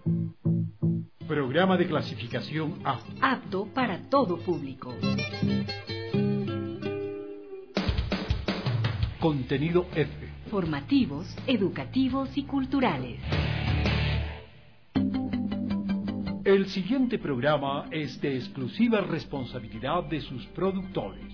Programa de clasificación A. Apto para todo público. Contenido F. Formativos, educativos y culturales. El siguiente programa es de exclusiva responsabilidad de sus productores.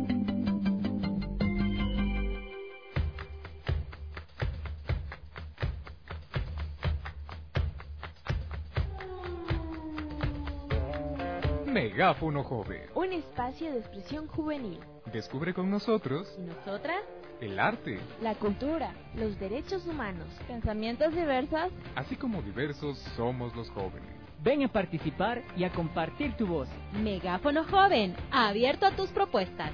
Megáfono Joven. Un espacio de expresión juvenil. Descubre con nosotros ¿Y nosotras? el arte, La cultura, los derechos humanos, pensamientos diversos. así como diversos somos los jóvenes. Ven a participar y a compartir tu voz. Megáfono Joven, abierto a tus propuestas.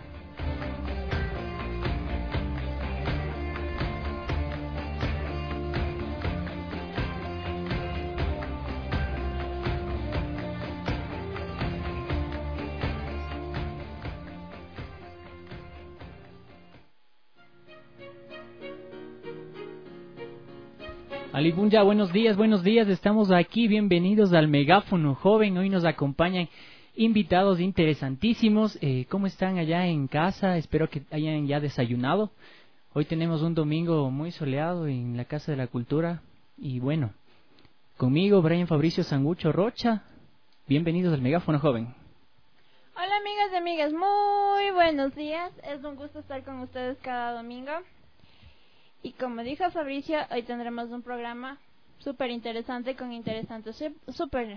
Alibunya, buenos días, estamos aquí, bienvenidos al Megáfono Joven. Hoy nos acompañan invitados interesantísimos. ¿Cómo están allá en casa? Espero que hayan ya desayunado. Hoy tenemos un domingo muy soleado en la Casa de la Cultura. Y bueno, conmigo Brian Fabricio Sangucho Rocha. Bienvenidos al Megáfono Joven. Hola amigas y amigas, muy buenos días. Es un gusto estar con ustedes cada domingo. Y como dijo Fabricio, hoy tendremos un programa súper interesante con súper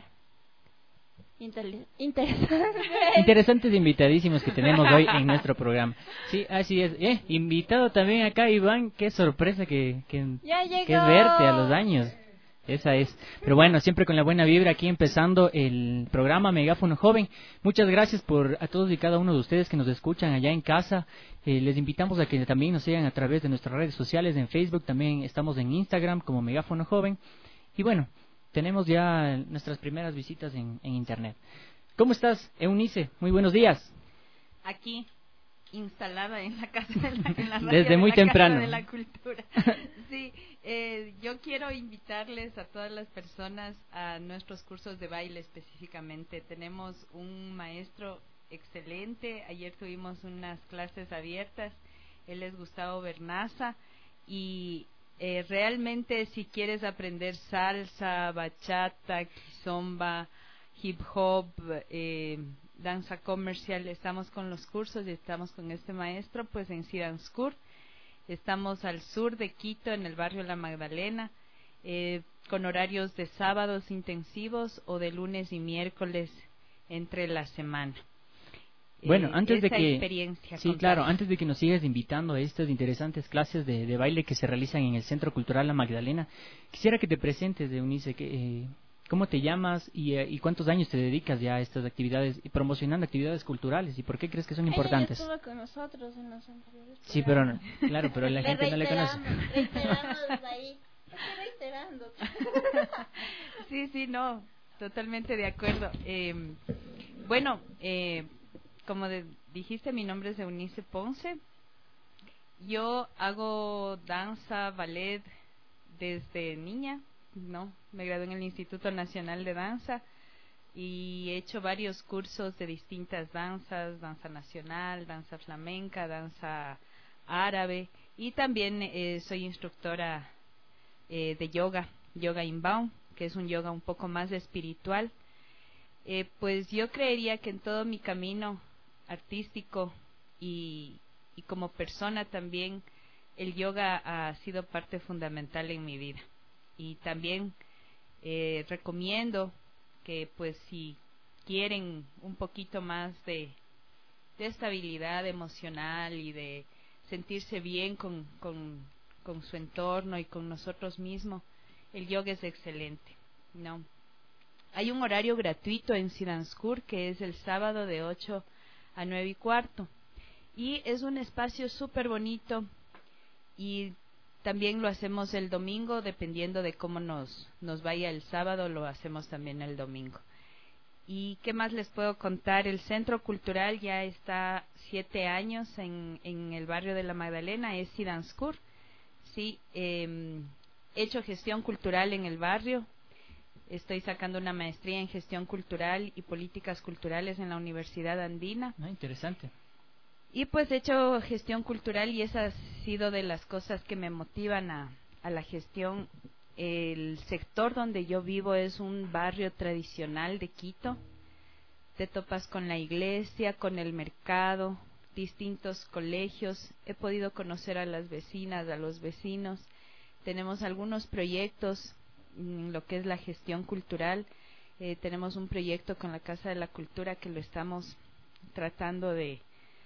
interesante. Interesantes invitadísimos que tenemos hoy en nuestro programa. Sí, así es. Invitado también acá Iván, qué sorpresa que Ya llegó. es verte a los años. Esa es. Pero bueno, siempre con la buena vibra aquí empezando el programa Megáfono Joven. Muchas gracias a todos y cada uno de ustedes que nos escuchan allá en casa. Les invitamos a que también nos sigan a través de nuestras redes sociales en Facebook. También estamos en Instagram como Megáfono Joven. Y bueno, tenemos ya nuestras primeras visitas en Internet. ¿Cómo estás, Eunice? Muy buenos días. Aquí, instalada en la casa de la radio desde muy de la temprano. Casa de la Cultura. Sí, yo quiero invitarles a todas las personas a nuestros cursos de baile específicamente. Tenemos un maestro excelente. Ayer tuvimos unas clases abiertas. Él es Gustavo Bernaza y realmente si quieres aprender salsa, bachata, kizomba, hip hop, danza comercial, estamos con los cursos y estamos con este maestro pues en Sidanskur. Estamos al sur de Quito, en el barrio La Magdalena, con horarios de sábados intensivos o de lunes y miércoles entre la semana. Bueno, antes de que experiencia, sí, claro, antes de que nos sigas invitando a estas interesantes clases de baile que se realizan en el Centro Cultural La Magdalena, quisiera que te presentes, Eunice, ¿cómo te llamas y cuántos años te dedicas ya a estas actividades, promocionando actividades culturales, y por qué crees que son importantes? Ella estuvo con nosotros en los anteriores. Sí, pero claro, pero la gente no le conoce. Reiteramos ahí. Estoy reiterando. Sí, no, totalmente de acuerdo. Bueno, como dijiste, mi nombre es Eunice Ponce. Yo hago danza, ballet desde niña, ¿no? Me gradué en el Instituto Nacional de Danza y he hecho varios cursos de distintas danzas, danza nacional, danza flamenca, danza árabe, y también soy instructora de yoga inbound, que es un yoga un poco más espiritual. Pues yo creería que en todo mi camino artístico y como persona también el yoga ha sido parte fundamental en mi vida. Y también recomiendo que pues si quieren un poquito más de estabilidad emocional y de sentirse bien con su entorno y con nosotros mismos, el yoga es excelente, ¿no? Hay un horario gratuito en Sidanskur que es el sábado de 8 a 9:15 y es un espacio súper bonito, y también lo hacemos el domingo, dependiendo de cómo nos vaya el sábado, lo hacemos también el domingo. ¿Y qué más les puedo contar? El Centro Cultural ya está 7 años en el barrio de La Magdalena, es Sidanskur. Sí, he hecho gestión cultural en el barrio, Estoy sacando una maestría en gestión cultural y políticas culturales en la Universidad Andina. Interesante. Y pues he hecho gestión cultural y esa ha sido de las cosas que me motivan a la gestión. El sector donde yo vivo es un barrio tradicional de Quito. Te topas con la iglesia, con el mercado, distintos colegios. He podido conocer a las vecinas, a los vecinos. Tenemos algunos proyectos en lo que es la gestión cultural. Tenemos un proyecto con la Casa de la Cultura que lo estamos tratando de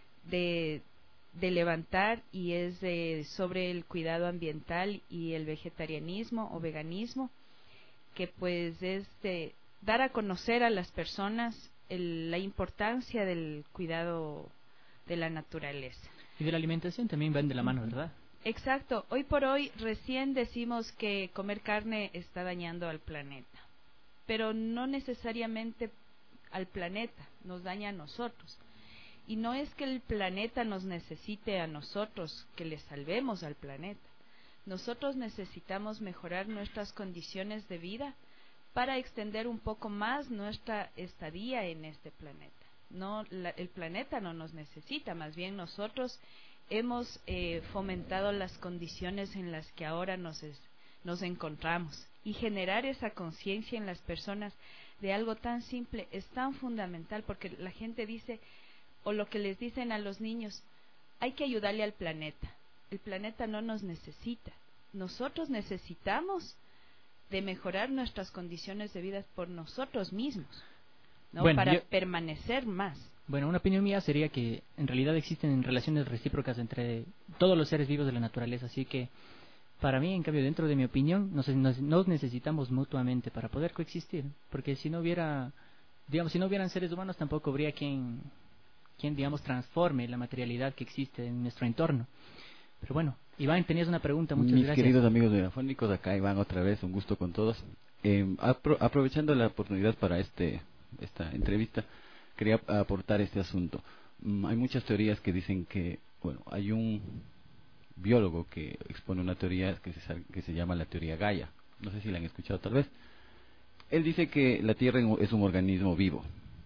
levantar y es sobre el cuidado ambiental y el vegetarianismo o veganismo, que pues es de dar a conocer a las personas la importancia del cuidado de la naturaleza. Y de la alimentación también van de la mano, ¿verdad? Exacto. Hoy por hoy recién decimos que comer carne está dañando al planeta, pero no necesariamente al planeta, nos daña a nosotros. Y no es que el planeta nos necesite a nosotros, que le salvemos al planeta. Nosotros necesitamos mejorar nuestras condiciones de vida para extender un poco más nuestra estadía en este planeta. El planeta no nos necesita, más bien nosotros hemos fomentado las condiciones en las que ahora nos encontramos. Y generar esa conciencia en las personas de algo tan simple es tan fundamental, porque la gente dice, o lo que les dicen a los niños, hay que ayudarle al planeta. El planeta no nos necesita. Nosotros necesitamos de mejorar nuestras condiciones de vida por nosotros mismos, ¿no? Bueno, para permanecer más. Bueno, una opinión mía sería que en realidad existen relaciones recíprocas entre todos los seres vivos de la naturaleza, así que para mí, en cambio, dentro de mi opinión, nos necesitamos mutuamente para poder coexistir, porque si no hubieran seres humanos, tampoco habría quien digamos, transforme la materialidad que existe en nuestro entorno. Pero bueno, Iván, tenías una pregunta, muchas gracias. Mis queridos amigos megafónicos, acá Iván otra vez, un gusto con todos. Aprovechando la oportunidad para esta entrevista, quería aportar este asunto. Hay muchas teorías que dicen que, bueno, hay un biólogo que expone una teoría que se llama la teoría Gaia. No sé si la han escuchado tal vez. Él dice que la Tierra es un organismo vivo.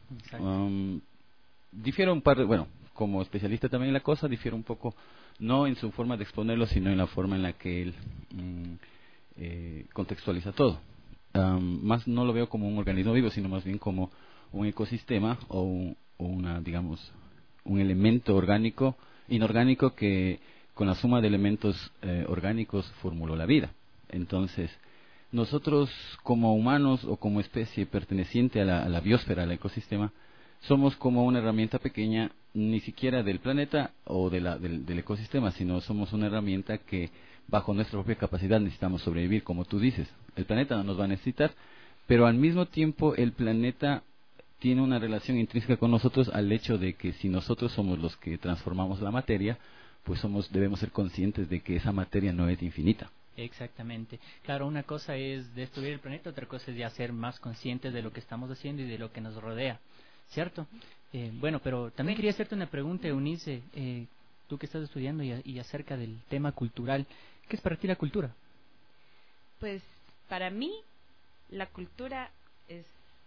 Difiere como especialista también en la cosa, difiere un poco, no en su forma de exponerlo, sino en la forma en la que él contextualiza todo. Más no lo veo como un organismo vivo, sino más bien como un ecosistema o un elemento inorgánico que con la suma de elementos orgánicos formuló la vida. Entonces, nosotros como humanos o como especie perteneciente a la biosfera, al ecosistema, somos como una herramienta pequeña, ni siquiera del planeta o del ecosistema, sino somos una herramienta que bajo nuestra propia capacidad necesitamos sobrevivir, como tú dices. El planeta no nos va a necesitar, pero al mismo tiempo el planeta tiene una relación intrínseca con nosotros al hecho de que si nosotros somos los que transformamos la materia, pues debemos ser conscientes de que esa materia no es infinita. Exactamente. Claro, una cosa es destruir el planeta, otra cosa es ya ser más conscientes de lo que estamos haciendo y de lo que nos rodea. ¿Cierto? Bueno, pero también quería hacerte una pregunta, Eunice, tú que estás estudiando y acerca del tema cultural. ¿Qué es para ti la cultura? Pues para mí la cultura es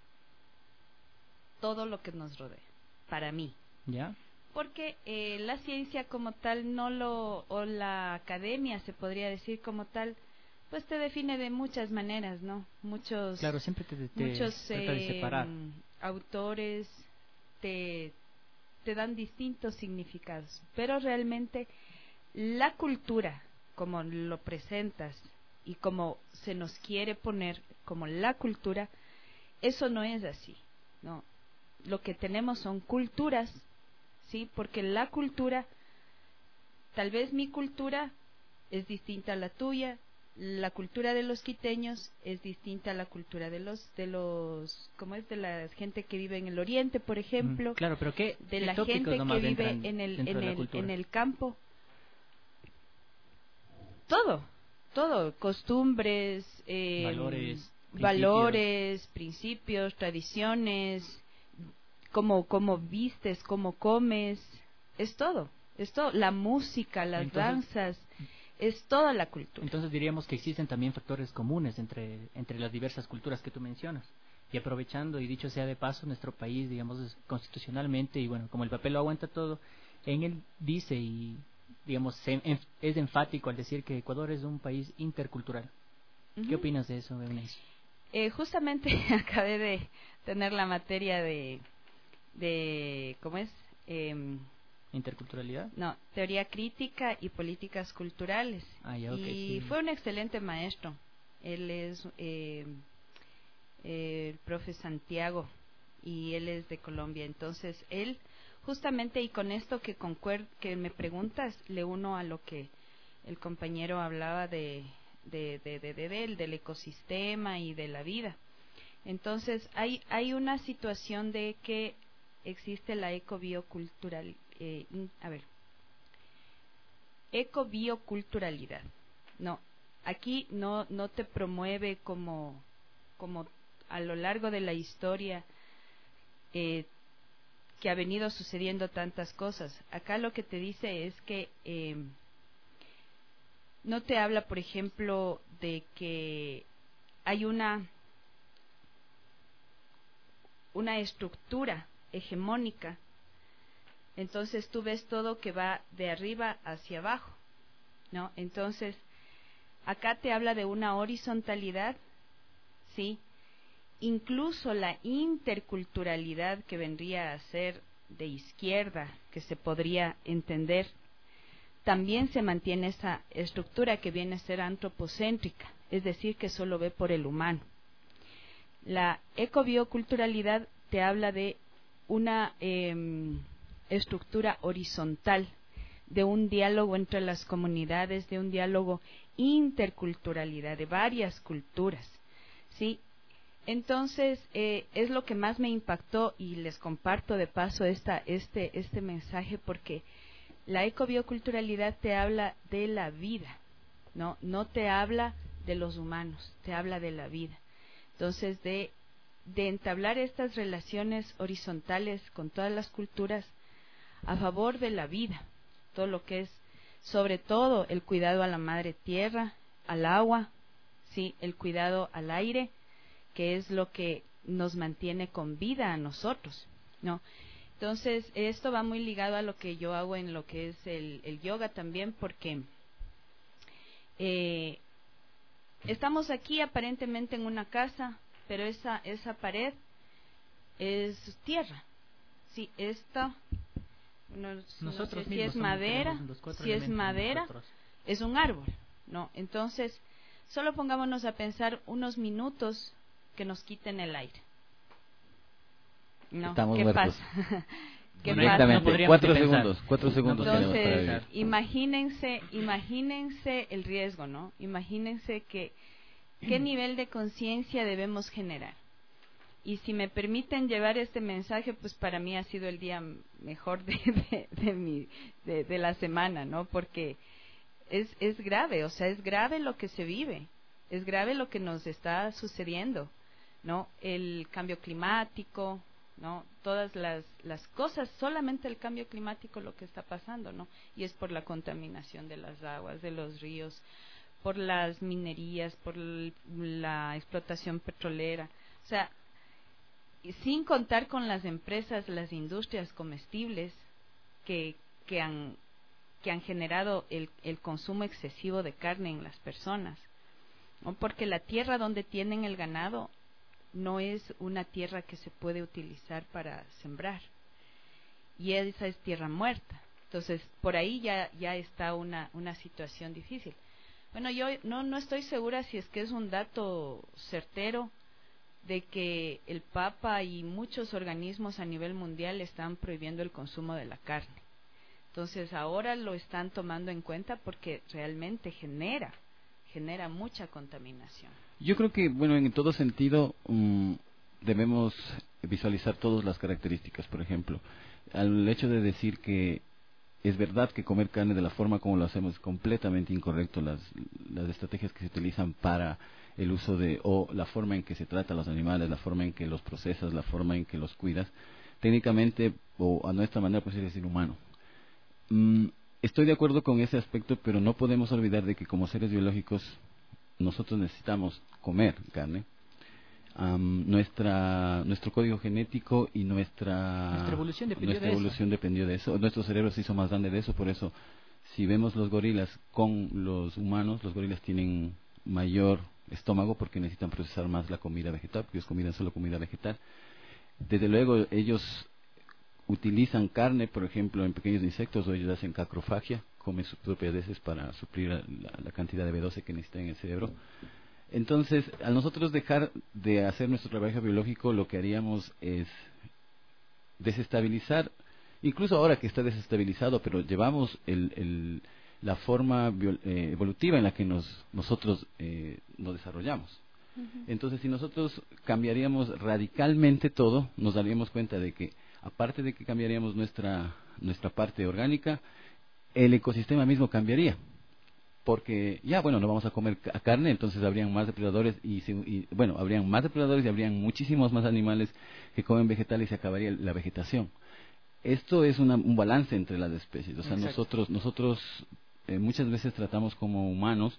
todo lo que nos rodea, para mí. ¿Ya? Porque la ciencia como tal o la academia se podría decir como tal, pues te define de muchas maneras, ¿no? Claro, siempre te trata de separar. Autores te dan distintos significados, pero realmente la cultura, como lo presentas y como se nos quiere poner como la cultura, eso no es así, ¿no? Lo que tenemos son culturas, ¿sí? Porque la cultura, tal vez mi cultura es distinta a la tuya, la cultura de los quiteños es distinta a la cultura de como es de la gente que vive en el oriente, por ejemplo. Claro, pero de la gente que vive en el campo. Todo, costumbres, valores, principios, tradiciones, cómo vistes, cómo comes, es todo, la música, las danzas. es toda la cultura. Entonces diríamos que existen también factores comunes entre las diversas culturas que tú mencionas. Y aprovechando, y dicho sea de paso, nuestro país, digamos, constitucionalmente, y bueno, como el papel lo aguanta todo, en él dice y, digamos, es enfático al decir que Ecuador es un país intercultural. ¿Qué opinas de eso, Eunice? Justamente acabé de tener la materia de ¿cómo es? ¿Interculturalidad? No, teoría crítica y políticas culturales. Ya, okay, y sí. Fue un excelente maestro. Él es el profe Santiago y él es de Colombia. Entonces, él justamente, y con esto que me preguntas, le uno a lo que el compañero hablaba del ecosistema y de la vida. Entonces, hay una situación de que existe la ecobioculturalidad. No, aquí no te promueve como a lo largo de la historia que ha venido sucediendo tantas cosas. Acá lo que te dice es que no te habla, por ejemplo, de que hay una estructura hegemónica. Entonces tú ves todo que va de arriba hacia abajo, ¿no? Entonces, acá te habla de una horizontalidad, ¿sí? Incluso la interculturalidad, que vendría a ser de izquierda, que se podría entender, también se mantiene esa estructura que viene a ser antropocéntrica, es decir, que solo ve por el humano. La ecobioculturalidad te habla de una estructura horizontal, de un diálogo entre las comunidades, de un diálogo interculturalidad, de varias culturas, ¿sí? Entonces, es lo que más me impactó, y les comparto de paso este mensaje, porque la ecobioculturalidad te habla de la vida, no te habla de los humanos, te habla de la vida. Entonces, de entablar estas relaciones horizontales con todas las culturas a favor de la vida, todo lo que es, sobre todo, el cuidado a la madre tierra, al agua, sí, el cuidado al aire, que es lo que nos mantiene con vida a nosotros, ¿no? Entonces, esto va muy ligado a lo que yo hago en lo que es el yoga también, porque estamos aquí aparentemente en una casa, pero esa pared es tierra. Sí, esta, no sé si es madera, es un árbol, ¿no? Entonces, solo pongámonos a pensar unos minutos que nos quiten el aire. ¿No? Estamos ¿Qué muertos. pasa? ¿Qué Directamente, pasa? 4 segundos tenemos para Entonces, vivir. imagínense el riesgo, ¿no? Imagínense qué nivel de conciencia debemos generar. Y si me permiten llevar este mensaje, pues para mí ha sido el día mejor de la semana, ¿no? Porque es grave, o sea, es grave lo que se vive, es grave lo que nos está sucediendo, ¿no? El cambio climático, ¿no? Todas las cosas, solamente el cambio climático lo que está pasando, ¿no? Y es por la contaminación de las aguas, de los ríos, por las minerías, por la explotación petrolera, o sea, sin contar con las empresas, las industrias comestibles que han generado el consumo excesivo de carne en las personas, ¿no? Porque la tierra donde tienen el ganado no es una tierra que se puede utilizar para sembrar, y esa es tierra muerta. Entonces, por ahí ya está una situación difícil. Bueno, yo no estoy segura si es que es un dato certero de que el Papa y muchos organismos a nivel mundial están prohibiendo el consumo de la carne. Entonces, ahora lo están tomando en cuenta porque realmente genera mucha contaminación. Yo creo que, bueno, en todo sentido debemos visualizar todas las características. Por ejemplo, al hecho de decir que es verdad que comer carne de la forma como lo hacemos es completamente incorrecto, las estrategias que se utilizan para el uso o la forma en que se trata a los animales, la forma en que los procesas, la forma en que los cuidas, técnicamente, o a nuestra manera, pues es decir, humano. Estoy de acuerdo con ese aspecto, pero no podemos olvidar de que como seres biológicos nosotros necesitamos comer carne. Nuestro código genético y nuestra evolución dependió de eso. Nuestro cerebro se hizo más grande de eso, por eso si vemos los gorilas con los humanos, los gorilas tienen mayor estómago porque necesitan procesar más la comida vegetal, porque ellos comen solo comida vegetal. Desde luego ellos utilizan carne, por ejemplo, en pequeños insectos, o ellos hacen cacrofagia, comen sus propias heces para suplir la cantidad de B12 que necesitan en el cerebro. Entonces, al nosotros dejar de hacer nuestro trabajo biológico, lo que haríamos es desestabilizar, incluso ahora que está desestabilizado, pero llevamos la forma evolutiva en la que nosotros nos desarrollamos. Entonces, si nosotros cambiaríamos radicalmente todo, nos daríamos cuenta de que, aparte de que cambiaríamos nuestra parte orgánica, el ecosistema mismo cambiaría. Porque no vamos a comer carne, entonces habrían más depredadores habrían más depredadores y habrían muchísimos más animales que comen vegetales y se acabaría la vegetación. Esto es un balance entre las especies. O sea, nosotros muchas veces tratamos como humanos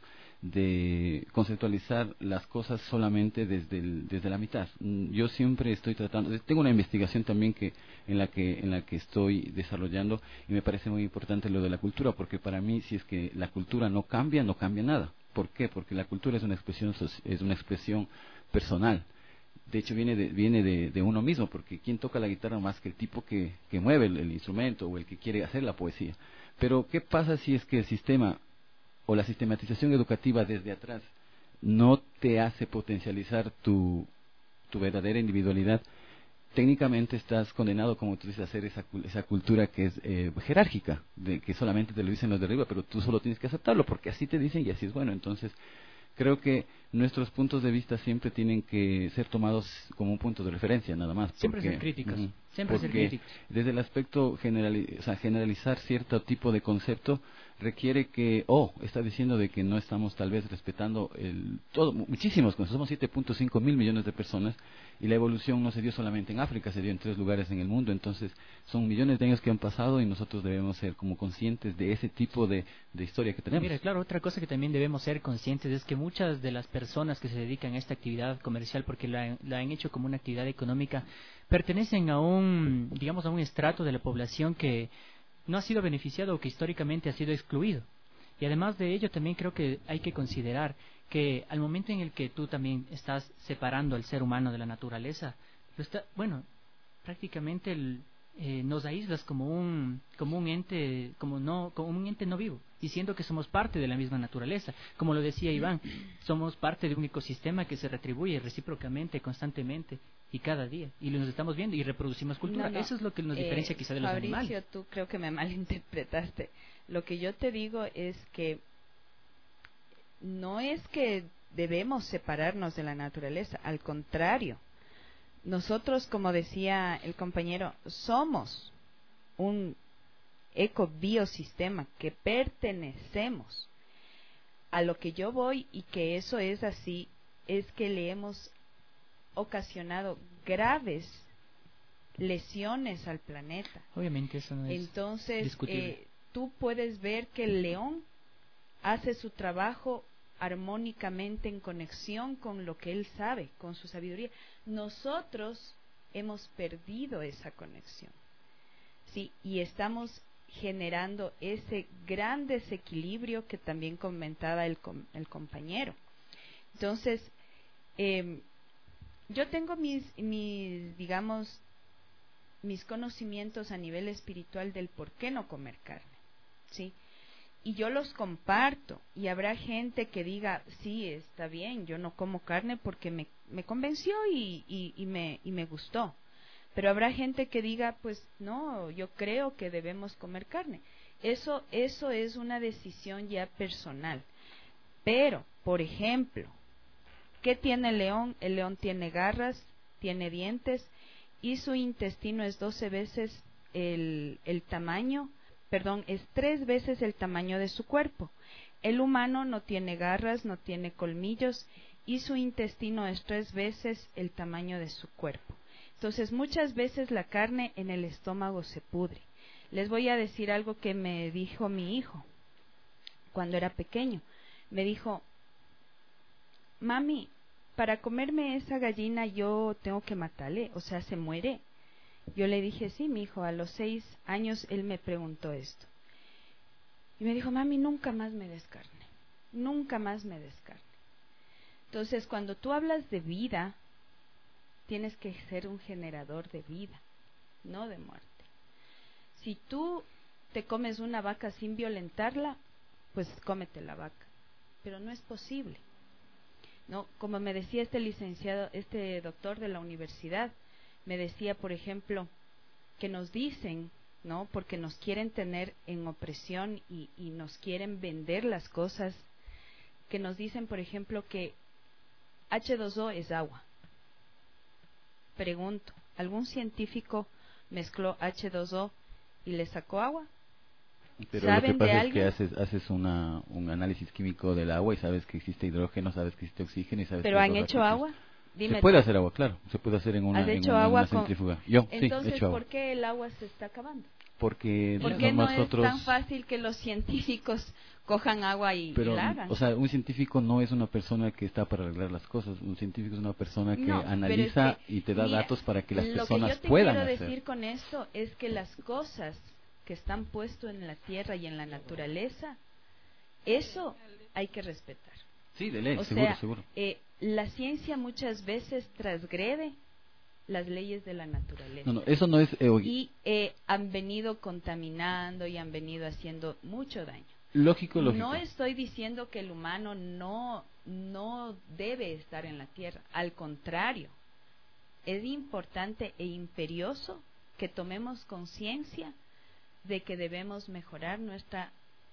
de conceptualizar las cosas solamente desde la mitad. Yo siempre estoy tratando, tengo una investigación también en la que estoy desarrollando, y me parece muy importante lo de la cultura, porque para mí, si es que la cultura no cambia nada. ¿Por qué? Porque la cultura es una expresión personal. De hecho, viene de uno mismo, porque ¿quién toca la guitarra más que el tipo que mueve el instrumento o el que quiere hacer la poesía? Pero ¿qué pasa si es que el sistema o la sistematización educativa desde atrás no te hace potencializar tu verdadera individualidad? Técnicamente estás condenado, como tú dices, a hacer esa cultura que es jerárquica, de que solamente te lo dicen los de arriba, pero tú solo tienes que aceptarlo, porque así te dicen y así es bueno. Entonces, creo que nuestros puntos de vista siempre tienen que ser tomados como un punto de referencia, nada más. Siempre ser críticos. Siempre ser críticos. Desde el aspecto generalizar cierto tipo de concepto requiere que, está diciendo de que no estamos tal vez respetando muchísimos conceptos. Somos 7.5 mil millones de personas y la evolución no se dio solamente en África, se dio en 3 lugares en el mundo. Entonces, son millones de años que han pasado y nosotros debemos ser como conscientes de ese tipo de historia que tenemos. Mira, claro, otra cosa que también debemos ser conscientes es que muchas de las personas que se dedican a esta actividad comercial, porque la han hecho como una actividad económica, pertenecen a un estrato de la población que no ha sido beneficiado o que históricamente ha sido excluido. Y además de ello, también creo que hay que considerar que al momento en el que tú también estás separando al ser humano de la naturaleza, prácticamente nos aíslas como un ente no vivo, diciendo que somos parte de la misma naturaleza. Como lo decía Iván, somos parte de un ecosistema que se retribuye recíprocamente, constantemente y cada día, y nos estamos viendo y reproducimos cultura. Eso es lo que nos diferencia quizá de los animales. Fabricio, tú creo que me malinterpretaste. Lo que yo te digo es que no es que debemos separarnos de la naturaleza, al contrario. Nosotros, como decía el compañero, somos un ecobiosistema que pertenecemos. A lo que yo voy, y que eso es así, es que le hemos ocasionado graves lesiones al planeta. Obviamente eso no es discutible. Tú puedes ver que el león hace su trabajo armónicamente en conexión con lo que él sabe, con su sabiduría. Nosotros hemos perdido esa conexión, sí, y estamos generando ese gran desequilibrio que también comentaba el compañero. Entonces, yo tengo mis conocimientos a nivel espiritual del por qué no comer carne, sí. Y yo los comparto, y habrá gente que diga, sí, está bien, yo no como carne porque me convenció y me gustó. Pero habrá gente que diga, pues no, yo creo que debemos comer carne. Eso es una decisión ya personal. Pero, por ejemplo, ¿qué tiene el león? El león tiene garras, tiene dientes, y su intestino es 12 veces el tamaño, es 3 veces el tamaño de su cuerpo. El humano no tiene garras, no tiene colmillos, y su intestino es 3 veces el tamaño de su cuerpo. Entonces, muchas veces la carne en el estómago se pudre. Les voy a decir algo que me dijo mi hijo cuando era pequeño. Me dijo, mami, para comerme esa gallina yo tengo que matarle, o sea, se muere. Yo le dije, sí, mi hijo, a los 6 años él me preguntó esto. Y me dijo, mami, nunca más me des carne, nunca más me des carne. Entonces, cuando tú hablas de vida, tienes que ser un generador de vida, no de muerte. Si tú te comes una vaca sin violentarla, pues cómete la vaca, pero no es posible. No, como me decía este licenciado, este doctor de la universidad, me decía, por ejemplo, que nos dicen, ¿no? Porque nos quieren tener en opresión y nos quieren vender las cosas, que nos dicen, por ejemplo, que H2O es agua. Pregunto, ¿algún científico mezcló H2O y le sacó agua? Pero lo que pasa es que haces un análisis químico del agua y sabes que existe hidrógeno, sabes que existe oxígeno y sabes ¿Pero que han hecho agua? Dime se puede tú. hacer agua, claro, se puede hacer en una centrífuga. Entonces, sí, he hecho ¿por agua. qué el agua se está acabando? Porque ¿Por qué nosotros... no es tan fácil que los científicos cojan agua y la hagan? O sea, un científico no es una persona que está para arreglar las cosas. Un científico es una persona que analiza y te da datos para que las personas puedan hacer. Lo que yo te quiero decir con esto es que las cosas que están puestas en la tierra y en la naturaleza, eso hay que respetar. Sí, de ley, seguro. La ciencia muchas veces transgrede las leyes de la naturaleza. No, eso no es... y han venido contaminando y han venido haciendo mucho daño. Lógico. No estoy diciendo que el humano no debe estar en la tierra. Al contrario, es importante e imperioso que tomemos conciencia de que debemos mejorar nuestra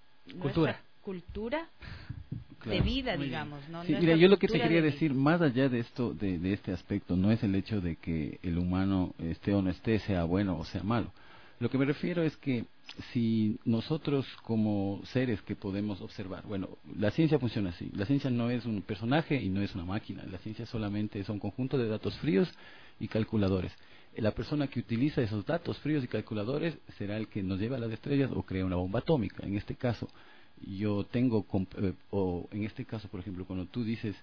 cultura de vida, digamos, ¿no? Sí, mira, yo lo que te quería decir, más allá de esto, de este aspecto, no es el hecho de que el humano esté o no esté, sea bueno o sea malo. Lo que me refiero es que si nosotros como seres que podemos observar, bueno, la ciencia funciona así, la ciencia no es un personaje y no es una máquina, la ciencia solamente es un conjunto de datos fríos y calculadores. La persona que utiliza esos datos fríos y calculadores será el que nos lleva a las estrellas o crea una bomba atómica. En este caso, yo tengo, o en este caso, por ejemplo, cuando tú dices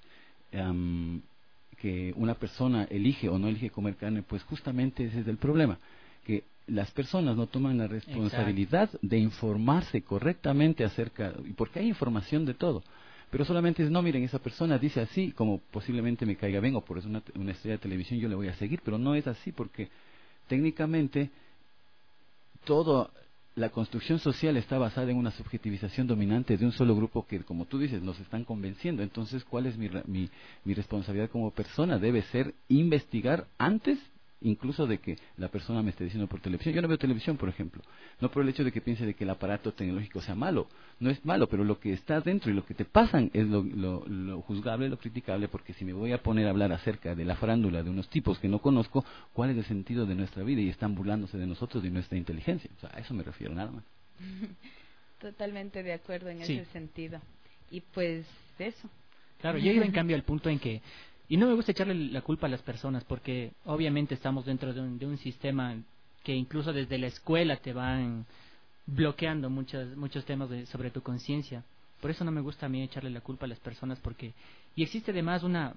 que una persona elige o no elige comer carne, pues justamente ese es el problema, que las personas no toman la responsabilidad de informarse correctamente acerca, porque hay información de todo, pero solamente es, no, miren, esa persona dice así, como posiblemente me caiga bien, o por eso una estrella de televisión yo le voy a seguir, pero no es así, porque técnicamente toda la construcción social está basada en una subjetivización dominante de un solo grupo que, como tú dices, nos están convenciendo. Entonces, ¿cuál es mi responsabilidad como persona? Debe ser investigar antes incluso de que la persona me esté diciendo por televisión. Yo no veo televisión, por ejemplo, no por el hecho de que piense de que el aparato tecnológico sea malo, no es malo, pero lo que está dentro y lo que te pasan es lo juzgable, lo criticable, porque si me voy a poner a hablar acerca de la farándula de unos tipos que no conozco, ¿cuál es el sentido de nuestra vida? Y están burlándose de nosotros y de nuestra inteligencia. O sea, a eso me refiero, nada más. Totalmente de acuerdo en ese sentido. Y pues eso. Claro, yo iba en cambio al punto en que, y no me gusta echarle la culpa a las personas, porque obviamente estamos dentro de un sistema que incluso desde la escuela te van bloqueando muchos temas sobre tu conciencia. Por eso no me gusta a mí echarle la culpa a las personas, porque y existe además no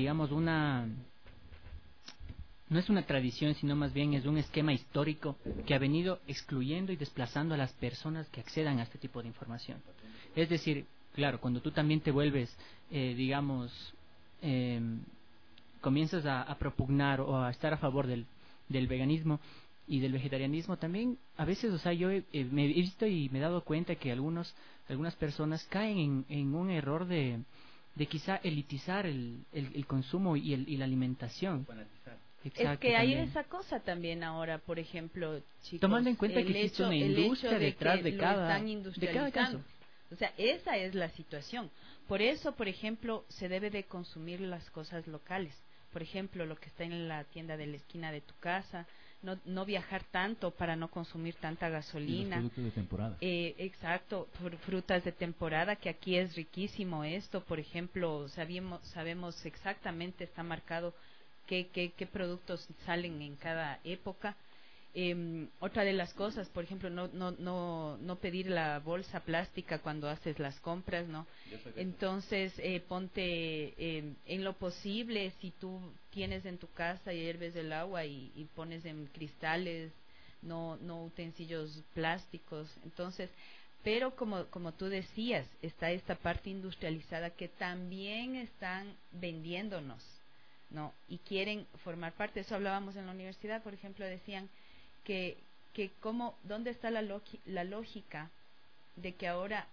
es una tradición, sino más bien es un esquema histórico que ha venido excluyendo y desplazando a las personas que accedan a este tipo de información. Es decir, claro, cuando tú también te vuelves, comienzas a propugnar o a estar a favor del veganismo y del vegetarianismo, también a veces, o sea, yo me he visto y me he dado cuenta que algunas personas caen en un error de quizá elitizar el consumo y la alimentación. Exacto, es que hay esa cosa también ahora, por ejemplo, chicos, tomando en cuenta que existe una industria detrás de cada caso. O sea, esa es la situación. Por eso, por ejemplo, se debe de consumir las cosas locales. Por ejemplo, lo que está en la tienda de la esquina de tu casa, no viajar tanto para no consumir tanta gasolina. Y los productos de temporada. Exacto, frutas de temporada, que aquí es riquísimo esto. Por ejemplo, sabemos exactamente, está marcado qué productos salen en cada época. Otra de las cosas, por ejemplo, no pedir la bolsa plástica cuando haces las compras, ¿no? Entonces, ponte en lo posible, si tú tienes en tu casa y hierves el agua y pones en cristales, no utensilios plásticos. Entonces, pero como tú decías, está esta parte industrializada que también están vendiéndonos, ¿no? Y quieren formar parte. Eso hablábamos en la universidad, por ejemplo, decían que ¿dónde está la lógica de que ahora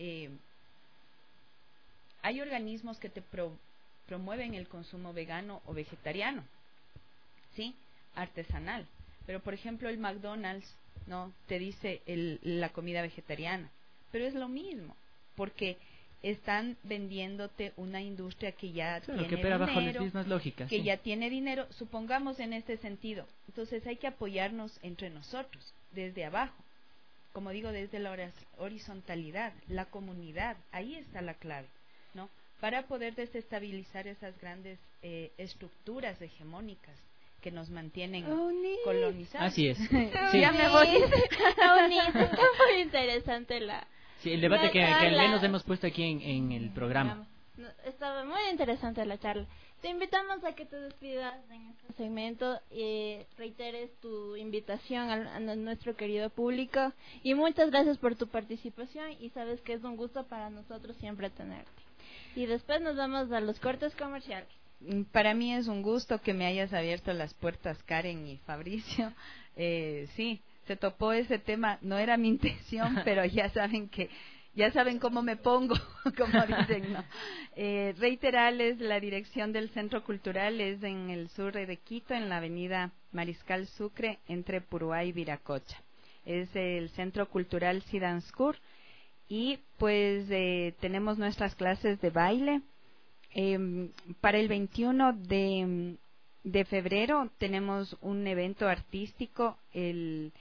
hay organismos que te promueven el consumo vegano o vegetariano, ¿sí? Artesanal. Pero, por ejemplo, el McDonald's, ¿no? Te dice la comida vegetariana. Pero es lo mismo, porque están vendiéndote una industria que ya tiene que opera dinero, bajo las mismas lógicas, que sí. ya tiene dinero, supongamos en este sentido. Entonces hay que apoyarnos entre nosotros, desde abajo. Como digo, desde la horizontalidad, la comunidad, ahí está la clave, ¿no? Para poder desestabilizar esas grandes estructuras hegemónicas que nos mantienen colonizados. Así es. Sí. Ya me voy. Está muy interesante Sí, el debate que al charla. menos hemos puesto aquí en el programa. Estaba muy interesante la charla. Te invitamos a que te despidas en este segmento y reiteres tu invitación a nuestro querido público. Y muchas gracias por tu participación y sabes que es un gusto para nosotros siempre tenerte. Y después nos vamos a los cortes comerciales. Para mí es un gusto que me hayas abierto las puertas, Karen y Fabricio. Sí, se topó ese tema, no era mi intención, pero ya saben cómo me pongo, como dicen, ¿no? Reiterarles, la dirección del Centro Cultural es en el sur de Quito, en la avenida Mariscal Sucre, entre Puruá y Viracocha. Es el Centro Cultural Sidanskur y pues tenemos nuestras clases de baile. Para el 21 de febrero tenemos un evento artístico el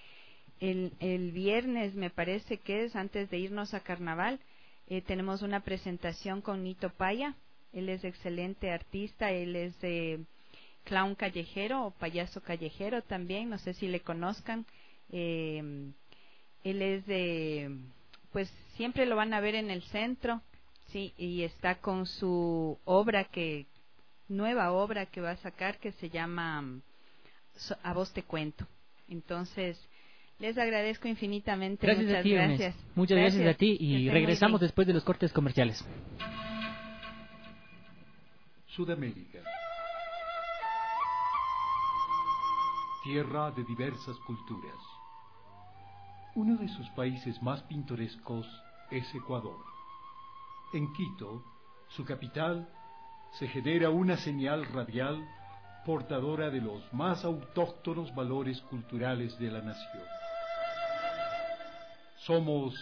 viernes, me parece que es, antes de irnos a carnaval. Tenemos una presentación con Nito Paya. Él es excelente artista, él es clown callejero o payaso callejero también, no sé si le conozcan. Él es pues siempre lo van a ver en el centro. Sí, y está con su nueva obra que va a sacar, que se llama A Voz Te Cuento. Entonces, les agradezco infinitamente. Gracias a ti, gracias. Muchas gracias a ti y regresamos después de los cortes comerciales. Sudamérica. Tierra de diversas culturas. Uno de sus países más pintorescos es Ecuador. En Quito, su capital, se genera una señal radial portadora de los más autóctonos valores culturales de la nación. Somos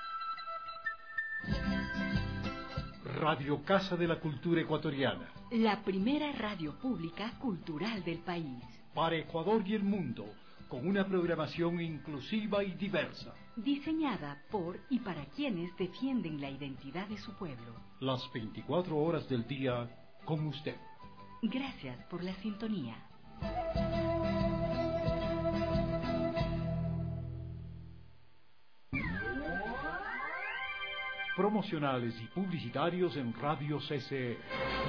Radio Casa de la Cultura Ecuatoriana. La primera radio pública cultural del país. Para Ecuador y el mundo, con una programación inclusiva y diversa. Diseñada por y para quienes defienden la identidad de su pueblo. Las 24 horas del día con usted. Gracias por la sintonía. Promocionales y publicitarios en Radio CCE.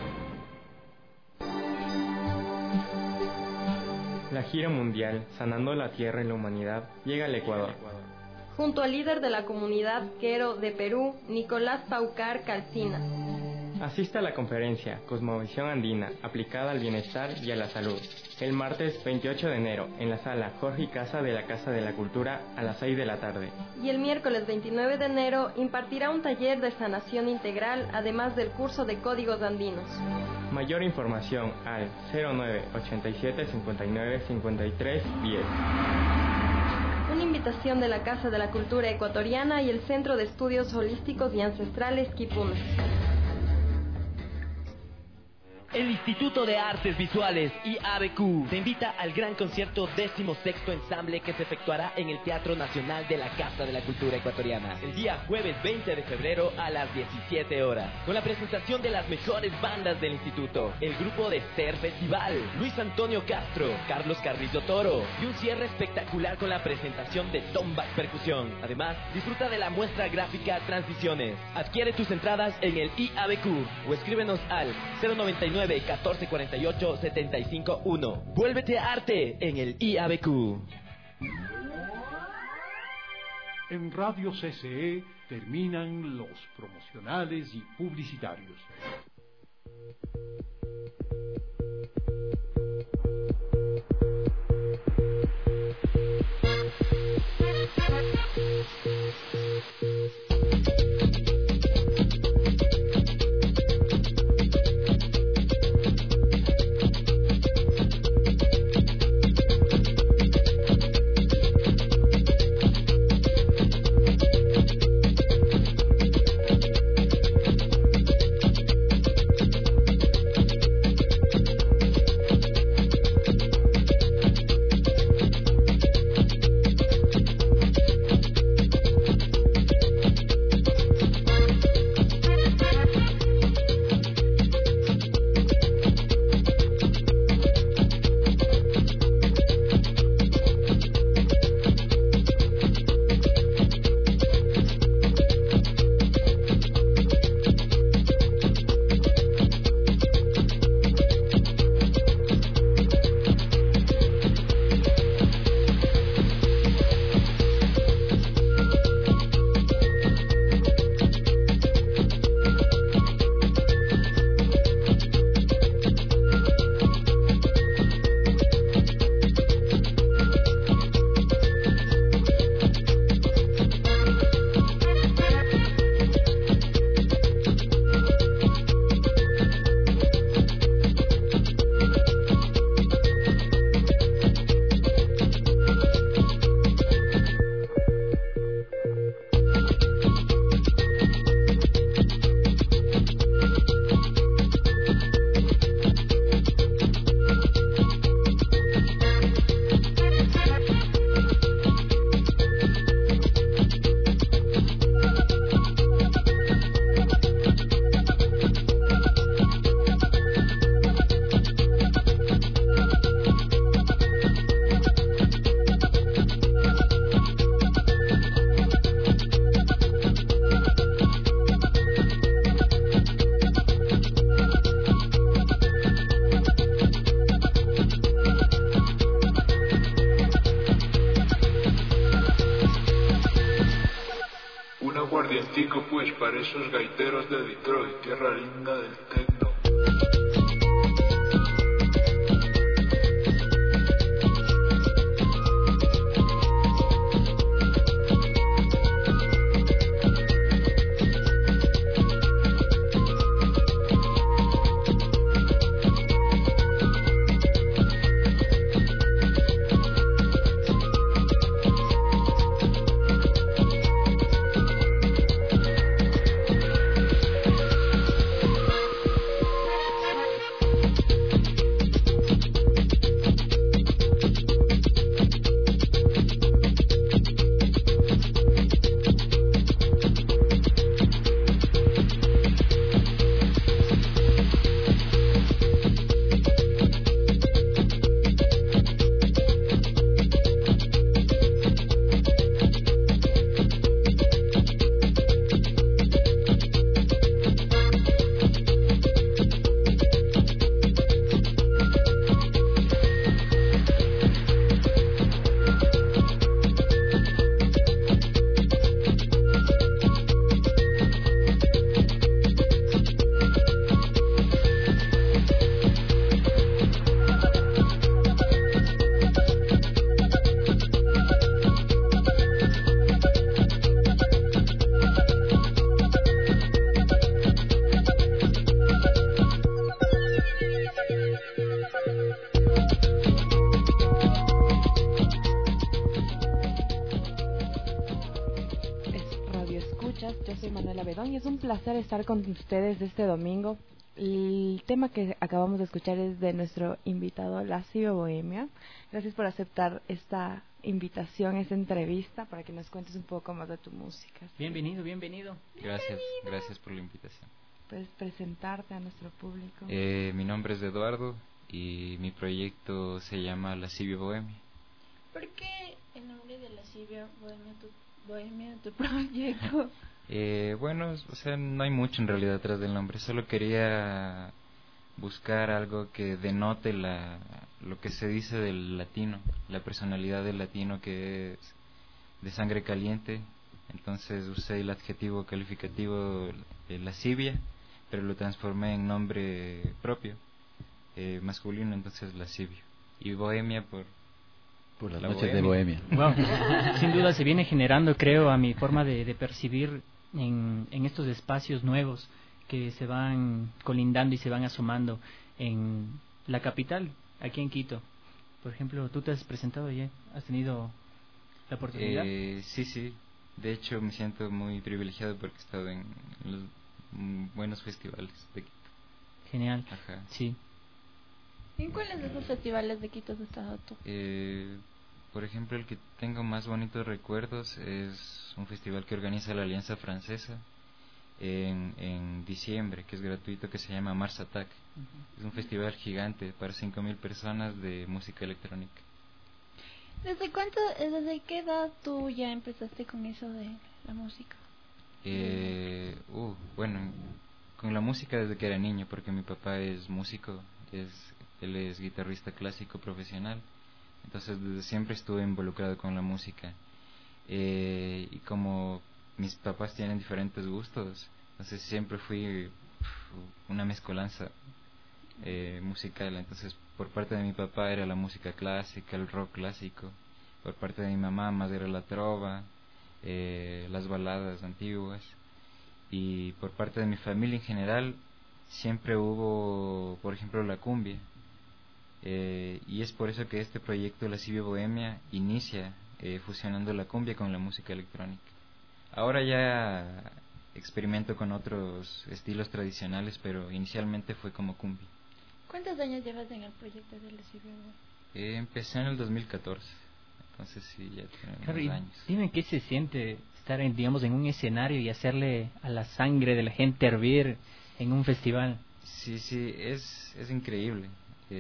La gira mundial Sanando la Tierra y la Humanidad llega al Ecuador. Junto al líder de la comunidad quero de Perú, Nicolás Paucar Calcina. Asista a la conferencia Cosmovisión Andina aplicada al bienestar y a la salud, el martes 28 de enero en la sala Jorge y Casa de la Casa de la Cultura a las 6 de la tarde. Y el miércoles 29 de enero impartirá un taller de sanación integral, además del curso de códigos andinos. Mayor información al 0987 59 53 10. Una invitación de la Casa de la Cultura Ecuatoriana y el Centro de Estudios Holísticos y Ancestrales Quipume. El Instituto de Artes Visuales IABQ te invita al gran concierto 16º ensamble que se efectuará en el Teatro Nacional de la Casa de la Cultura Ecuatoriana el día jueves 20 de febrero a las 17 horas, con la presentación de las mejores bandas del instituto, el grupo de Ser Festival, Luis Antonio Castro, Carlos Carrillo Toro y un cierre espectacular con la presentación de Tomback Percusión. Además, disfruta de la muestra gráfica Transiciones. Adquiere tus entradas en el IABQ o escríbenos al 099 1448 751. Vuélvete a arte en el IABQ. En Radio CCE terminan los promocionales y publicitarios. aguardientico pues para esos gaiteros de Detroit, tierra linda del techno. Placer estar con ustedes este domingo. el tema que acabamos de escuchar es de nuestro invitado Lascivia Bohemia. Gracias por aceptar esta invitación, esta entrevista, para que nos cuentes un poco más de tu música. Bienvenido, bienvenido. Gracias por la invitación. Puedes presentarte a nuestro público. Mi nombre es Eduardo y mi proyecto se llama Lascivia Bohemia. ¿Por qué el nombre de Lascivia Bohemia, tu proyecto? Bueno, o sea, no hay mucho en realidad detrás del nombre. Solo quería buscar algo que denote lo que se dice del latino, la personalidad del latino, que es de sangre caliente. Entonces usé el adjetivo calificativo lascivia, pero lo transformé en nombre propio, masculino, entonces lascivio. Y bohemia por las la noches de Bohemia. Wow. Sin duda se viene generando, creo, a mi forma de percibir en estos espacios nuevos que se van colindando y se van asomando en la capital, aquí en Quito. Por ejemplo, ¿tú te has presentado ya? ¿Has tenido la oportunidad? Sí. De hecho, me siento muy privilegiado porque he estado en los buenos festivales de Quito. Genial. Ajá. Sí. ¿En cuáles de esos festivales de Quito has estado tú? Por ejemplo, el que tengo más bonitos recuerdos es un festival que organiza la Alianza Francesa en diciembre, que es gratuito, que se llama Mars Attack. Es un festival gigante para 5.000 personas de música electrónica. ¿Desde qué edad tú ya empezaste con eso de la música? Bueno, con la música desde que era niño, porque mi papá es músico, él es guitarrista clásico profesional, entonces desde siempre estuve involucrado con la música. Y como mis papás tienen diferentes gustos, entonces siempre fui una mezcolanza musical. Entonces por parte de mi papá era la música clásica, el rock clásico; por parte de mi mamá más era la trova, las baladas antiguas; y por parte de mi familia en general siempre hubo, por ejemplo, la cumbia. Y es por eso que este proyecto Lascivia Bohemia inicia fusionando la cumbia con la música electrónica. Ahora ya experimento con otros estilos tradicionales, pero inicialmente fue como cumbia. ¿Cuántos años llevas en el proyecto de Lascivia Bohemia? Empecé en el 2014, entonces sí, ya tengo unos años. Dime qué se siente estar en un escenario y hacerle a la sangre de la gente hervir en un festival. Sí, es increíble.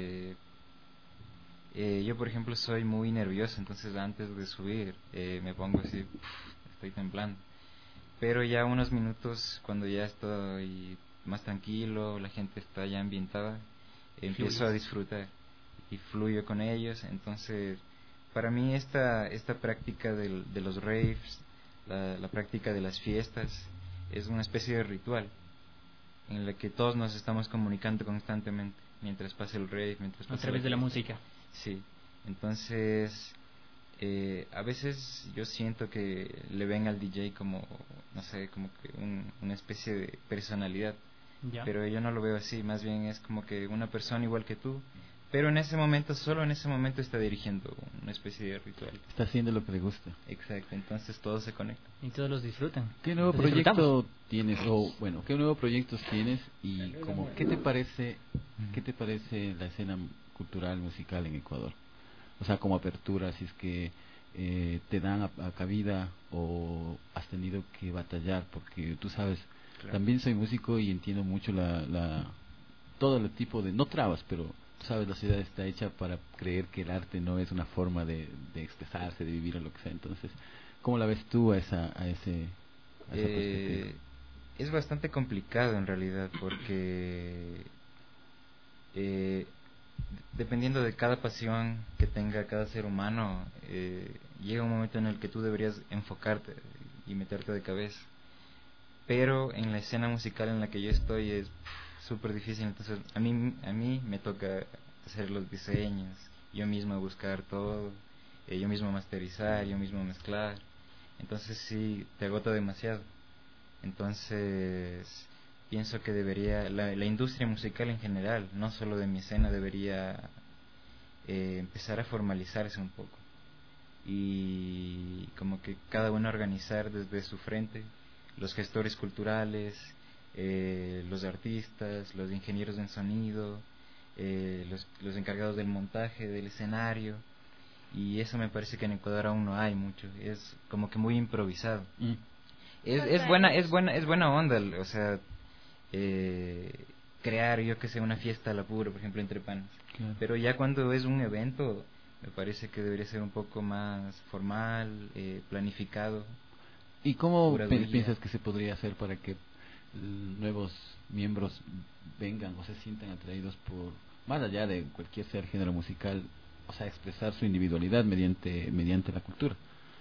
Yo, por ejemplo, soy muy nervioso, entonces antes de subir me pongo así, estoy temblando. Pero ya unos minutos, cuando ya estoy más tranquilo, la gente está ya ambientada, empiezo a disfrutar y fluyo con ellos. Entonces, para mí esta práctica de los raves, la práctica de las fiestas, es una especie de ritual en la que todos nos estamos comunicando constantemente mientras pasa el rave, a través de la música. Sí, entonces a veces yo siento que le ven al DJ como, no sé, como que una especie de personalidad, pero yo no lo veo así. Más bien es como que una persona igual que tú, pero en ese momento, solo en ese momento está dirigiendo una especie de ritual. Está haciendo lo que le gusta. Exacto, entonces todos se conectan. Y todos los disfrutan. ¿Qué nuevo proyecto tienes? ¿Qué nuevos proyectos tienes? Y ¿qué te parece la escena cultural, musical en Ecuador? O sea, como apertura, si es que te dan a cabida o has tenido que batallar, porque tú sabes, también soy músico y entiendo mucho todo el tipo de, no trabas, pero tú sabes, la ciudad está hecha para creer que el arte no es una forma de expresarse, de vivir o lo que sea. Entonces, ¿cómo la ves tú a esa perspectiva? Es bastante complicado en realidad, porque dependiendo de cada pasión que tenga cada ser humano, llega un momento en el que tú deberías enfocarte y meterte de cabeza. Pero en la escena musical en la que yo estoy es súper difícil. Entonces a mí me toca hacer los diseños, yo mismo buscar todo, yo mismo masterizar, yo mismo mezclar. Entonces sí, te agota demasiado. Entonces pienso que debería, la industria musical en general, no solo de mi escena, debería empezar a formalizarse un poco y como que cada uno organizar desde su frente, los gestores culturales, los artistas, los ingenieros en sonido, los encargados del montaje del escenario, y eso me parece que en Ecuador aún no hay mucho, es como que muy improvisado. Es buena onda, o sea, crear, yo que sé, una fiesta al apuro, por ejemplo, entre panes. Claro. Pero ya cuando es un evento, me parece que debería ser un poco más formal, planificado. ¿Y cómo piensas que se podría hacer para que nuevos miembros vengan o se sientan atraídos por, más allá de cualquier ser género musical, o sea, expresar su individualidad mediante la cultura?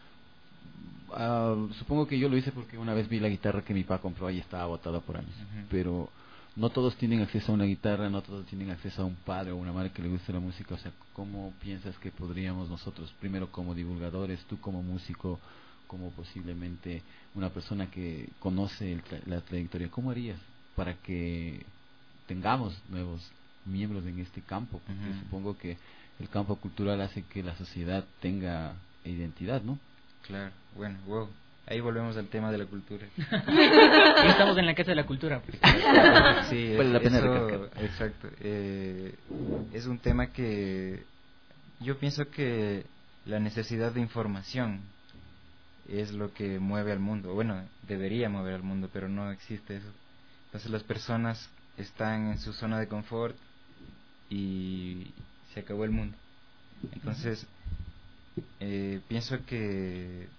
Supongo que yo lo hice porque una vez vi la guitarra que mi papá compró y estaba botada por años, pero no todos tienen acceso a una guitarra, no todos tienen acceso a un padre o una madre que le guste la música. O sea, ¿cómo piensas que podríamos nosotros, primero como divulgadores, tú como músico, como posiblemente una persona que conoce la trayectoria, cómo harías para que tengamos nuevos miembros en este campo? Porque supongo que el campo cultural hace que la sociedad tenga identidad, ¿no? Claro, bueno, wow. Ahí volvemos al tema de la cultura. Estamos en la Casa de la Cultura. Pues. Sí, vale la pena exacto. Es un tema que yo pienso que la necesidad de información es lo que mueve al mundo. Bueno, debería mover al mundo, pero no existe eso. Entonces las personas están en su zona de confort y se acabó el mundo. Entonces, pienso que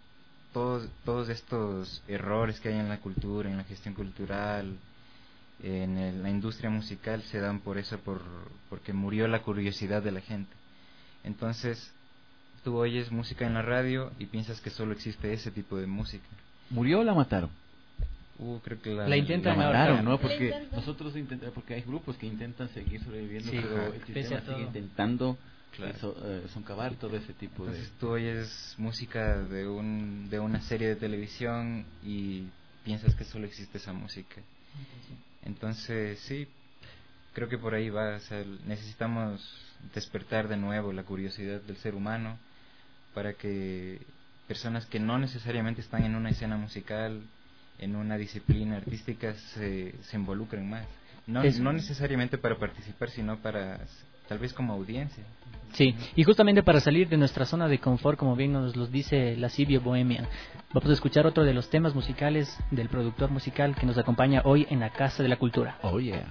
todos estos errores que hay en la cultura, en la gestión cultural, en la industria musical, se dan por eso, porque murió la curiosidad de la gente. Entonces, tú oyes música en la radio y piensas que solo existe ese tipo de música. ¿Murió o la mataron? Creo que la intentan mataron, ¿no? Porque nosotros porque hay grupos que intentan seguir sobreviviendo, sí, pero el sistema sigue intentando claro. Soncavar todo ese tipo. Entonces tú oyes música de una serie de televisión y piensas que solo existe esa música. Entonces sí, creo que por ahí va. O sea, necesitamos despertar de nuevo la curiosidad del ser humano para que personas que no necesariamente están en una escena musical, en una disciplina artística, se involucren más. No necesariamente para participar, sino para tal vez como audiencia. Sí, y justamente para salir de nuestra zona de confort, como bien nos lo dice Lascivio Bohemia, vamos a escuchar otro de los temas musicales del productor musical que nos acompaña hoy en la Casa de la Cultura. Oh yeah.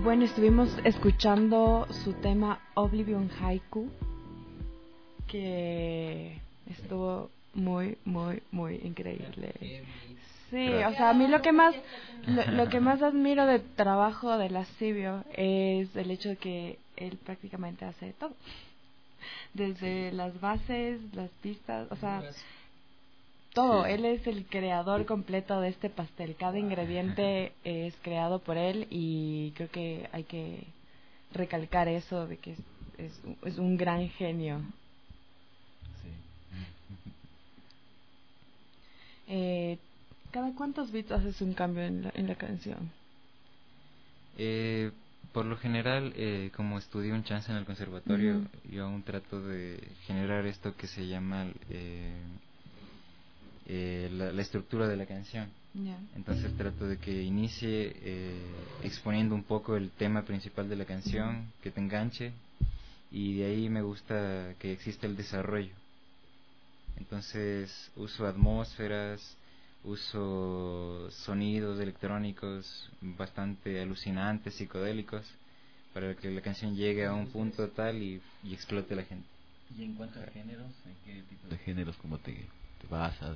Bueno, estuvimos escuchando su tema Oblivion Haiku, que estuvo muy, muy, muy increíble. Sí, o sea, a mí lo que más admiro del trabajo de Lascivio es el hecho de que él prácticamente hace todo. Desde las bases, las pistas, o sea, todo. Él es el creador completo de este pastel. Cada ingrediente es creado por él y creo que hay que recalcar eso de que es un gran genio. ¿Cada cuántos bits haces un cambio en la canción? Por lo general, como estudié un chance en el conservatorio, yo aún trato de generar esto que se llama la estructura de la canción. Entonces trato de que inicie exponiendo un poco el tema principal de la canción, que te enganche, y de ahí me gusta que exista el desarrollo. Entonces uso atmósferas, uso sonidos electrónicos bastante alucinantes, psicodélicos, para que la canción llegue a un punto tal y explote la gente. ¿Y en cuanto a géneros, en qué tipo de géneros como te basas?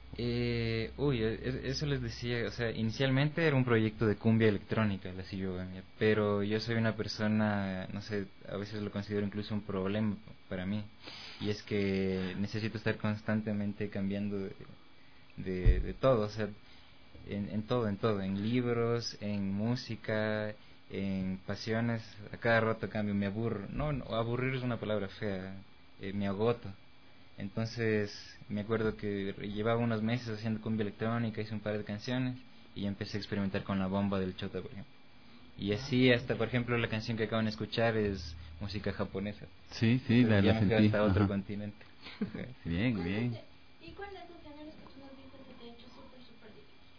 Eso les decía, o sea, inicialmente era un proyecto de cumbia electrónica, la Lascivio Bohemia, pero yo soy una persona, no sé, a veces lo considero incluso un problema para mí, y es que necesito estar constantemente cambiando de todo, o sea, en todo, en libros, en música, en pasiones, a cada rato cambio, me aburro, no, aburrir es una palabra fea, me agoto. Entonces me acuerdo que llevaba unos meses haciendo cumbia electrónica, hice un par de canciones y empecé a experimentar con la bomba del chota, por ejemplo. Y así hasta, por ejemplo, la canción que acaban de escuchar es música japonesa. Sí, la sentí. hasta otro continente. Okay. Bien. ¿Y cuál de esos géneros que tú nos dices que te ha hecho súper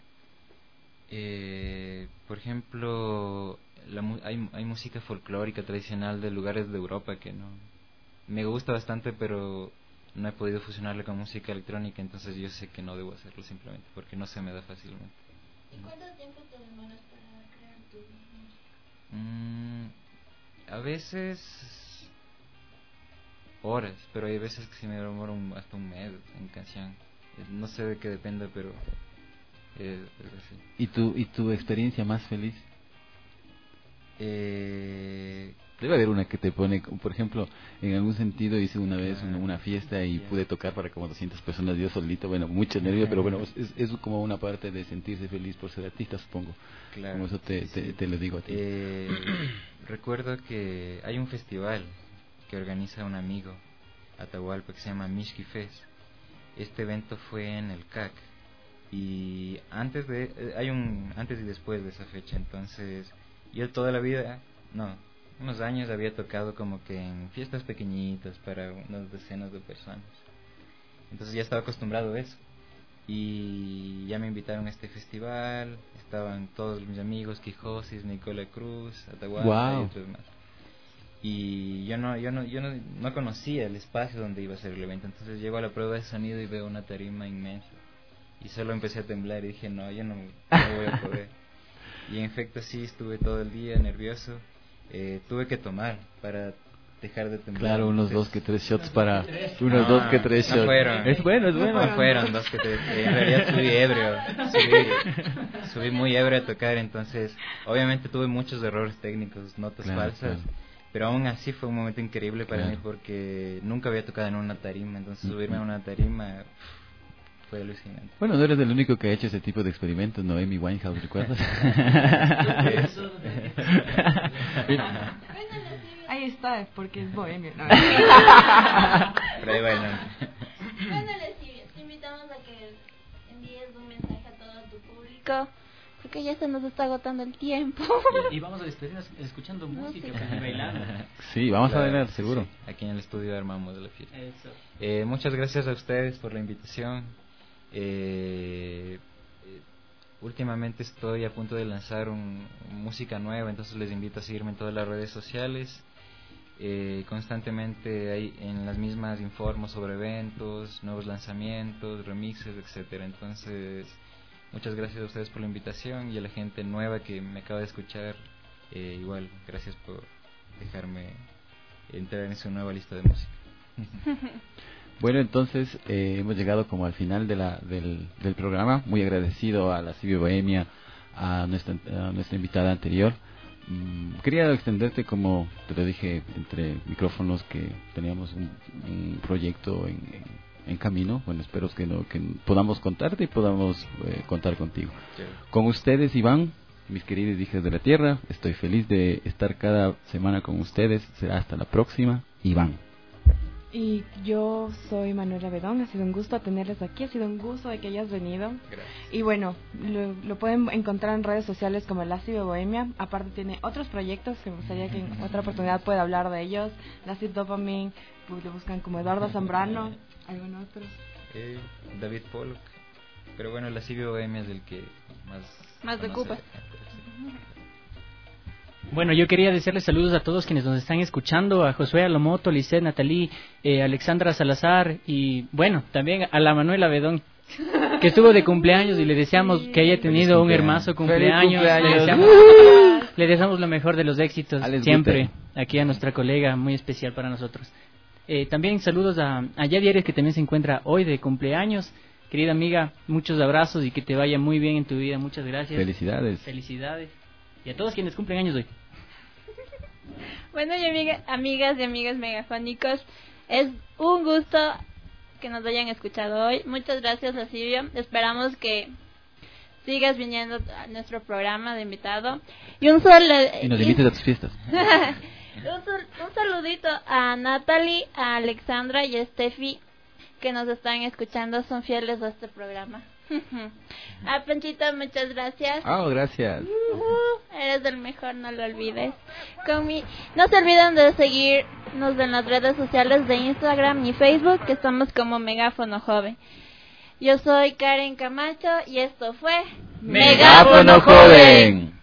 difícil? Por ejemplo, hay música folclórica tradicional de lugares de Europa que no me gusta bastante, pero no he podido fusionarla con música electrónica, entonces yo sé que no debo hacerlo simplemente porque no se me da fácilmente. ¿Y cuánto tiempo te demoras para crear tu música? A veces horas, pero hay veces que sí me demoro hasta un mes en canción. No sé de qué depende, pero es así. ¿Y tu experiencia más feliz? Debe haber una que te pone, por ejemplo, en algún sentido hice una vez una fiesta y pude tocar para como 200 personas yo solito, bueno, mucho nervio, pero bueno, es como una parte de sentirse feliz por ser artista, supongo. Claro. Como eso te lo digo a ti. Recuerdo que hay un festival que organiza un amigo Atahualpa que se llama Mishki Fest. Este evento fue en el CAC y hay un antes y después de esa fecha, entonces yo toda la vida, unos años había tocado como que en fiestas pequeñitas para unas decenas de personas. Entonces ya estaba acostumbrado a eso. Y ya me invitaron a este festival, estaban todos mis amigos, Quijosis, Nicola Cruz, Atahualpa y otros más. Y yo no conocía el espacio donde iba a ser el evento, entonces llego a la prueba de sonido y veo una tarima inmensa. Y solo empecé a temblar y dije, yo no voy a poder. Y en efecto sí, estuve todo el día nervioso. Tuve que tomar para dejar de temblar. Claro, unos 2 que 3 shots para... Unos 2 que 3 shots. Fueron. Es bueno. No fueron 2 que 3. En realidad subí ebrio. Subí muy ebrio a tocar, entonces obviamente tuve muchos errores técnicos, notas falsas. Pero aún así fue un momento increíble para mí porque nunca había tocado en una tarima, entonces subirme a una tarima fue alucinante. Bueno, no eres el único que ha hecho ese tipo de experimentos, ¿no? Amy Winehouse, ¿recuerdas? Ahí está, porque es bohemio, ¿no? Pero ahí bueno. Bueno, Lascivio, te invitamos a que envíes un mensaje a todo tu público, porque ya se nos está agotando el tiempo. Y vamos a despedirnos escuchando música y bailando. Sí, vamos a bailar, seguro. Sí, aquí en el estudio armamos la fiesta. Eso. Muchas gracias a ustedes por la invitación. Últimamente estoy a punto de lanzar música nueva, entonces les invito a seguirme en todas las redes sociales. Constantemente en las mismas informo sobre eventos, nuevos lanzamientos, remixes, etcétera. Entonces muchas gracias a ustedes por la invitación y a la gente nueva que me acaba de escuchar. Igual, gracias por dejarme entrar en su nueva lista de música. Bueno, entonces hemos llegado como al final del programa. Muy agradecido a la Cibio Bohemia, a nuestra invitada anterior. Quería extenderte, como te lo dije entre micrófonos, que teníamos un proyecto en camino. Bueno, espero que podamos contarte y podamos contar contigo. Sí. Con ustedes, Iván, mis queridos hijos de la tierra, estoy feliz de estar cada semana con ustedes. Será hasta la próxima. Iván. Y yo soy Manuela Bedón, ha sido un gusto tenerles aquí, ha sido un gusto de que hayas venido. Gracias. Y bueno, lo pueden encontrar en redes sociales como La Cibio Bohemia. Aparte tiene otros proyectos que me gustaría que en otra oportunidad pueda hablar de ellos. La Cib Dopamine, pues lo buscan como Eduardo Zambrano. ¿Algún otro? David Pollock. Pero bueno, La Cibio Bohemia es el que más te ocupa. Bueno, yo quería decirles saludos a todos quienes nos están escuchando, a Josué Alomoto, Lisset, Natalí, Alexandra Salazar y bueno, también a la Manuela Bedón, que estuvo de cumpleaños y le deseamos que haya tenido un hermoso cumpleaños. Le deseamos lo mejor de los éxitos siempre aquí a nuestra colega, muy especial para nosotros. También saludos a Yadier, que también se encuentra hoy de cumpleaños. Querida amiga, muchos abrazos y que te vaya muy bien en tu vida. Muchas gracias. Felicidades. Y a todos quienes cumplen años hoy. Bueno, y amigas y amigos megafónicos, es un gusto que nos hayan escuchado hoy. Muchas gracias, Silvia. Esperamos que sigas viniendo a nuestro programa de invitado. Y nos invites a tus fiestas. un saludito a Natalie, a Alexandra y a Steffi, que nos están escuchando, son fieles a este programa. A Panchito, muchas gracias. Gracias. Eres el mejor, no lo olvides. No se olviden de seguirnos en las redes sociales de Instagram y Facebook, que estamos como Megáfono Joven. Yo soy Karen Camacho y esto fue Megáfono Joven.